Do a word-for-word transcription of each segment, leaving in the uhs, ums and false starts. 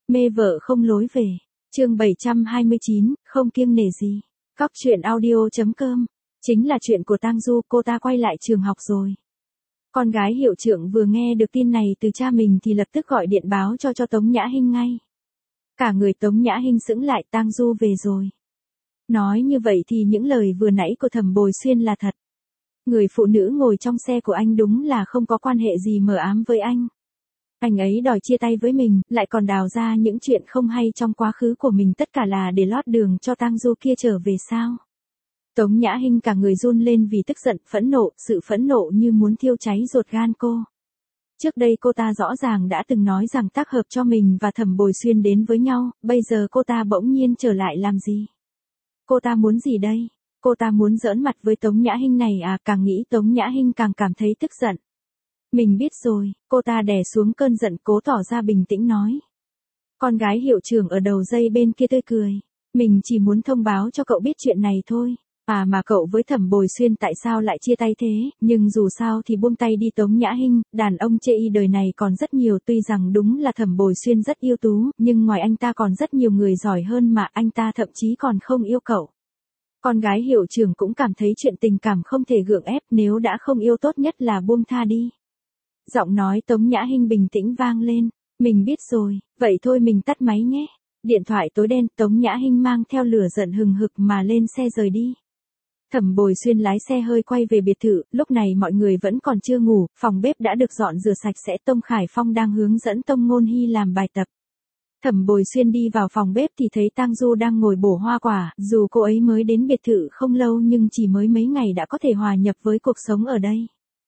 Mê vợ không lối về. Chương bảy trăm hai mươi chín, không kiêng nể gì. Cóc truyện audio chấm com. Chính là chuyện của Tang Du, cô ta quay lại trường học rồi. Con gái hiệu trưởng vừa nghe được tin này từ cha mình thì lập tức gọi điện báo cho cho Tống Nhã Hinh ngay. Cả người Tống Nhã Hinh sững lại, Tang Du về rồi. Nói như vậy thì những lời vừa nãy của Thẩm Bồi Xuyên là thật. Người phụ nữ ngồi trong xe của anh đúng là không có quan hệ gì mờ ám với anh. Anh ấy đòi chia tay với mình, lại còn đào ra những chuyện không hay trong quá khứ của mình, tất cả là để lót đường cho Tang Du kia trở về sao? Tống Nhã Hinh cả người run lên vì tức giận, phẫn nộ, sự phẫn nộ như muốn thiêu cháy ruột gan cô. Trước đây cô ta rõ ràng đã từng nói rằng tác hợp cho mình và Thẩm Bồi Xuyên đến với nhau, bây giờ cô ta bỗng nhiên trở lại làm gì? Cô ta muốn gì đây? Cô ta muốn giỡn mặt với Tống Nhã Hinh này à? Càng nghĩ Tống Nhã Hinh càng cảm thấy tức giận. Mình biết rồi, cô ta đè xuống cơn giận, cố tỏ ra bình tĩnh nói. Con gái hiệu trưởng ở đầu dây bên kia tươi cười. Mình chỉ muốn thông báo cho cậu biết chuyện này thôi. À mà cậu với Thẩm Bồi Xuyên tại sao lại chia tay thế, nhưng dù sao thì buông tay đi Tống Nhã Hinh, đàn ông chê y đời này còn rất nhiều, tuy rằng đúng là Thẩm Bồi Xuyên rất ưu tú, nhưng ngoài anh ta còn rất nhiều người giỏi hơn mà anh ta thậm chí còn không yêu cậu. Con gái hiệu trưởng cũng cảm thấy chuyện tình cảm không thể gượng ép, nếu đã không yêu tốt nhất là buông tha đi. Giọng nói Tống Nhã Hinh bình tĩnh vang lên. Mình biết rồi, vậy thôi mình tắt máy nhé. Điện thoại tối đen, Tống Nhã Hinh mang theo lửa giận hừng hực mà lên xe rời đi. Thẩm Bồi Xuyên lái xe hơi quay về biệt thự, lúc này mọi người vẫn còn chưa ngủ, phòng bếp đã được dọn rửa sạch sẽ, Tông Khải Phong đang hướng dẫn Tông Ngôn Hy làm bài tập. Thẩm Bồi Xuyên đi vào phòng bếp thì thấy Tang Du đang ngồi bổ hoa quả, dù cô ấy mới đến biệt thự không lâu nhưng chỉ mới mấy ngày đã có thể hòa nhập với cuộc sống ở đây.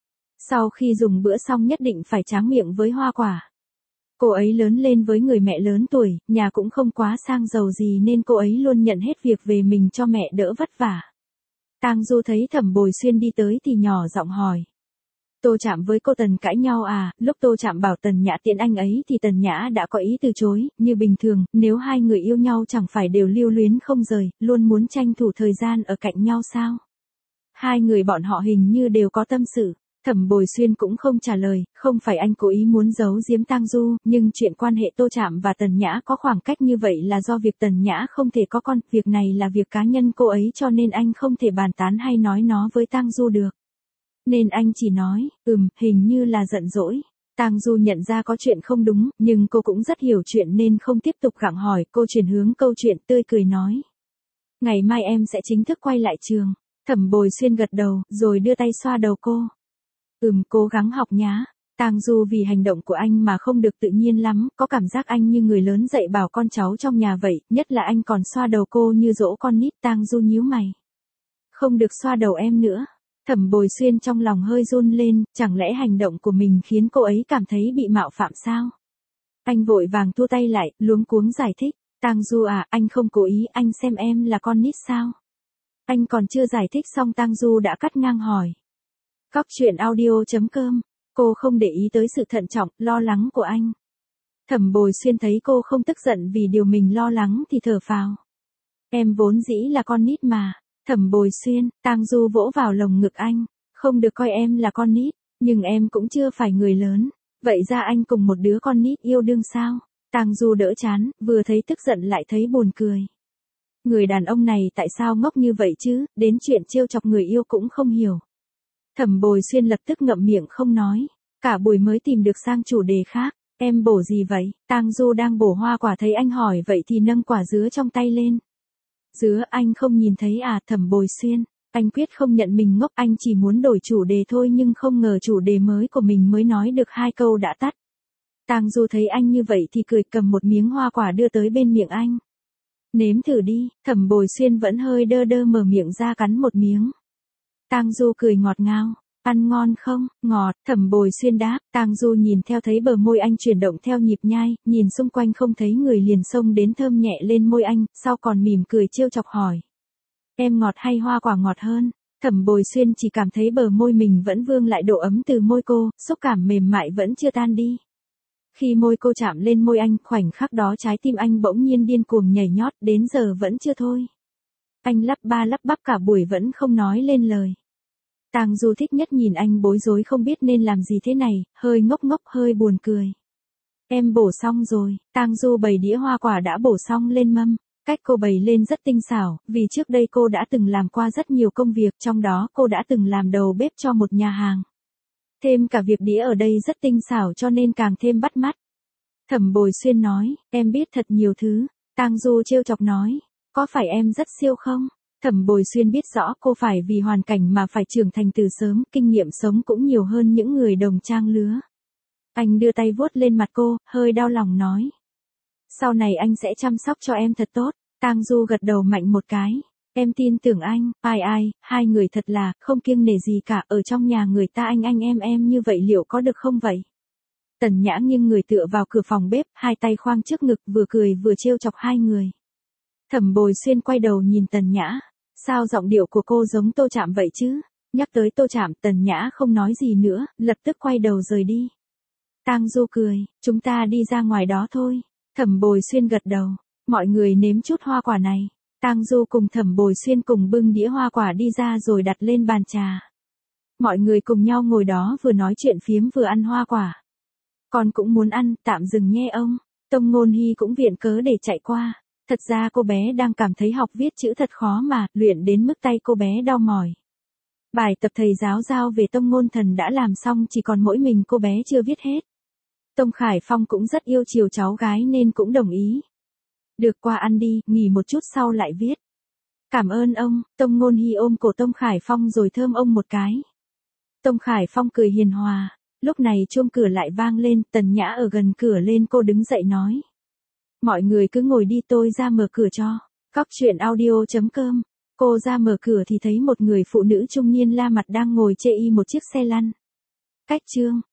Sau khi dùng bữa xong nhất định phải tráng miệng với hoa quả. Cô ấy lớn lên với người mẹ lớn tuổi, nhà cũng không quá sang giàu gì nên cô ấy luôn nhận hết việc về mình cho mẹ đỡ vất vả. Tang Du thấy Thẩm Bồi Xuyên đi tới thì nhỏ giọng hỏi. Tô Trạm với cô Tần cãi nhau à? Lúc Tô Trạm bảo Tần Nhã tiễn anh ấy thì Tần Nhã đã có ý từ chối, như bình thường, nếu hai người yêu nhau chẳng phải đều lưu luyến không rời, luôn muốn tranh thủ thời gian ở cạnh nhau sao? Hai người bọn họ hình như đều có tâm sự. Thẩm Bồi Xuyên cũng không trả lời, không phải anh cố ý muốn giấu giếm Tang Du, nhưng chuyện quan hệ Tô Trạm và Tần Nhã có khoảng cách như vậy là do việc Tần Nhã không thể có con, việc này là việc cá nhân cô ấy cho nên anh không thể bàn tán hay nói nó với Tang Du được. Nên anh chỉ nói, ừm, hình như là giận dỗi. Tang Du nhận ra có chuyện không đúng, nhưng cô cũng rất hiểu chuyện nên không tiếp tục gặng hỏi, cô chuyển hướng câu chuyện tươi cười nói. Ngày mai em sẽ chính thức quay lại trường. Thẩm Bồi Xuyên gật đầu, rồi đưa tay xoa đầu cô. Ừm, cố gắng học nhá. Tang Du vì hành động của anh mà không được tự nhiên lắm, có cảm giác anh như người lớn dạy bảo con cháu trong nhà vậy, nhất là anh còn xoa đầu cô như dỗ con nít. Tang Du nhíu mày. Không được xoa đầu em nữa. Thẩm Bồi Xuyên trong lòng hơi run lên, chẳng lẽ hành động của mình khiến cô ấy cảm thấy bị mạo phạm sao? Anh vội vàng thua tay lại, luống cuống giải thích. Tang Du à, anh không cố ý, anh xem em là con nít sao? Anh còn chưa giải thích xong Tang Du đã cắt ngang hỏi. Cóc truyện audio chấm com. Cô không để ý tới sự thận trọng, lo lắng của anh. Thẩm Bồi Xuyên thấy cô không tức giận vì điều mình lo lắng thì thở phào. Em vốn dĩ là con nít mà. Thẩm Bồi Xuyên, Tang Du vỗ vào lồng ngực anh. Không được coi em là con nít, nhưng em cũng chưa phải người lớn. Vậy ra anh cùng một đứa con nít yêu đương sao? Tang Du đỡ chán, vừa thấy tức giận lại thấy buồn cười. Người đàn ông này tại sao ngốc như vậy chứ, đến chuyện trêu chọc người yêu cũng không hiểu. Thẩm Bồi Xuyên lập tức ngậm miệng không nói. Cả buổi mới tìm được sang chủ đề khác. Em bổ gì vậy? Tang Du đang bổ hoa quả thấy anh hỏi vậy thì nâng quả dứa trong tay lên. Dứa anh không nhìn thấy à? Thẩm Bồi Xuyên. Anh quyết không nhận mình ngốc, anh chỉ muốn đổi chủ đề thôi nhưng không ngờ chủ đề mới của mình mới nói được hai câu đã tắt. Tang Du thấy anh như vậy thì cười, cầm một miếng hoa quả đưa tới bên miệng anh. Nếm thử đi. Thẩm Bồi Xuyên vẫn hơi đơ đơ mở miệng ra cắn một miếng. Tang Du cười ngọt ngào. Ăn ngon không? Ngọt. Thẩm Bồi Xuyên đáp. Tang Du nhìn theo thấy bờ môi anh chuyển động theo nhịp nhai, nhìn xung quanh không thấy người liền xông đến thơm nhẹ lên môi anh, sau còn mỉm cười trêu chọc hỏi. Em ngọt hay hoa quả ngọt hơn? Thẩm Bồi Xuyên chỉ cảm thấy bờ môi mình vẫn vương lại độ ấm từ môi cô, xúc cảm mềm mại vẫn chưa tan đi. Khi môi cô chạm lên môi anh, khoảnh khắc đó trái tim anh bỗng nhiên điên cuồng nhảy nhót, đến giờ vẫn chưa thôi. Anh lắp ba lắp bắp cả buổi vẫn không nói lên lời. Tang Du thích nhất nhìn anh bối rối không biết nên làm gì thế này, hơi ngốc ngốc hơi buồn cười. Em bổ xong rồi, Tang Du bày đĩa hoa quả đã bổ xong lên mâm. Cách cô bày lên rất tinh xảo, vì trước đây cô đã từng làm qua rất nhiều công việc, trong đó cô đã từng làm đầu bếp cho một nhà hàng. Thêm cả việc đĩa ở đây rất tinh xảo cho nên càng thêm bắt mắt. Thẩm Bồi Xuyên nói, em biết thật nhiều thứ. Tang Du trêu chọc nói, có phải em rất siêu không? Thẩm Bồi Xuyên biết rõ cô phải vì hoàn cảnh mà phải trưởng thành từ sớm, kinh nghiệm sống cũng nhiều hơn những người đồng trang lứa. Anh đưa tay vuốt lên mặt cô, hơi đau lòng nói. Sau này anh sẽ chăm sóc cho em thật tốt. Tang Du gật đầu mạnh một cái. Em tin tưởng anh, ai ai, hai người thật là, không kiêng nể gì cả, ở trong nhà người ta anh anh em em như vậy liệu có được không vậy? Tần Nhã nghiêng người tựa vào cửa phòng bếp, hai tay khoang trước ngực vừa cười vừa trêu chọc hai người. Thẩm Bồi Xuyên quay đầu nhìn Tần Nhã. Sao giọng điệu của cô giống Tô Trạm vậy chứ? Nhắc tới Tô Trạm, Tần Nhã không nói gì nữa, lập tức quay đầu rời đi. Tang Du cười, chúng ta đi ra ngoài đó thôi. Thẩm Bồi Xuyên gật đầu, mọi người nếm chút hoa quả này. Tang Du cùng Thẩm Bồi Xuyên cùng bưng đĩa hoa quả đi ra rồi đặt lên bàn trà. Mọi người cùng nhau ngồi đó vừa nói chuyện phiếm vừa ăn hoa quả. Con cũng muốn ăn, tạm dừng nhé ông. Tông Ngôn Hy cũng viện cớ để chạy qua. Thật ra cô bé đang cảm thấy học viết chữ thật khó mà, luyện đến mức tay cô bé đau mỏi. Bài tập thầy giáo giao về Tông Ngôn Thần đã làm xong, chỉ còn mỗi mình cô bé chưa viết hết. Tông Khải Phong cũng rất yêu chiều cháu gái nên cũng đồng ý. Được, qua ăn đi, nghỉ một chút sau lại viết. Cảm ơn ông. Tông Ngôn Hy ôm cổ Tông Khải Phong rồi thơm ông một cái. Tông Khải Phong cười hiền hòa. Lúc này chuông cửa lại vang lên, Tần Nhã ở gần cửa lên cô đứng dậy nói. Mọi người cứ ngồi đi, tôi ra mở cửa cho. Cóc truyện audio chấm com. Cô ra mở cửa thì thấy một người phụ nữ trung niên la mặt đang ngồi chê y một chiếc xe lăn. Cách chương.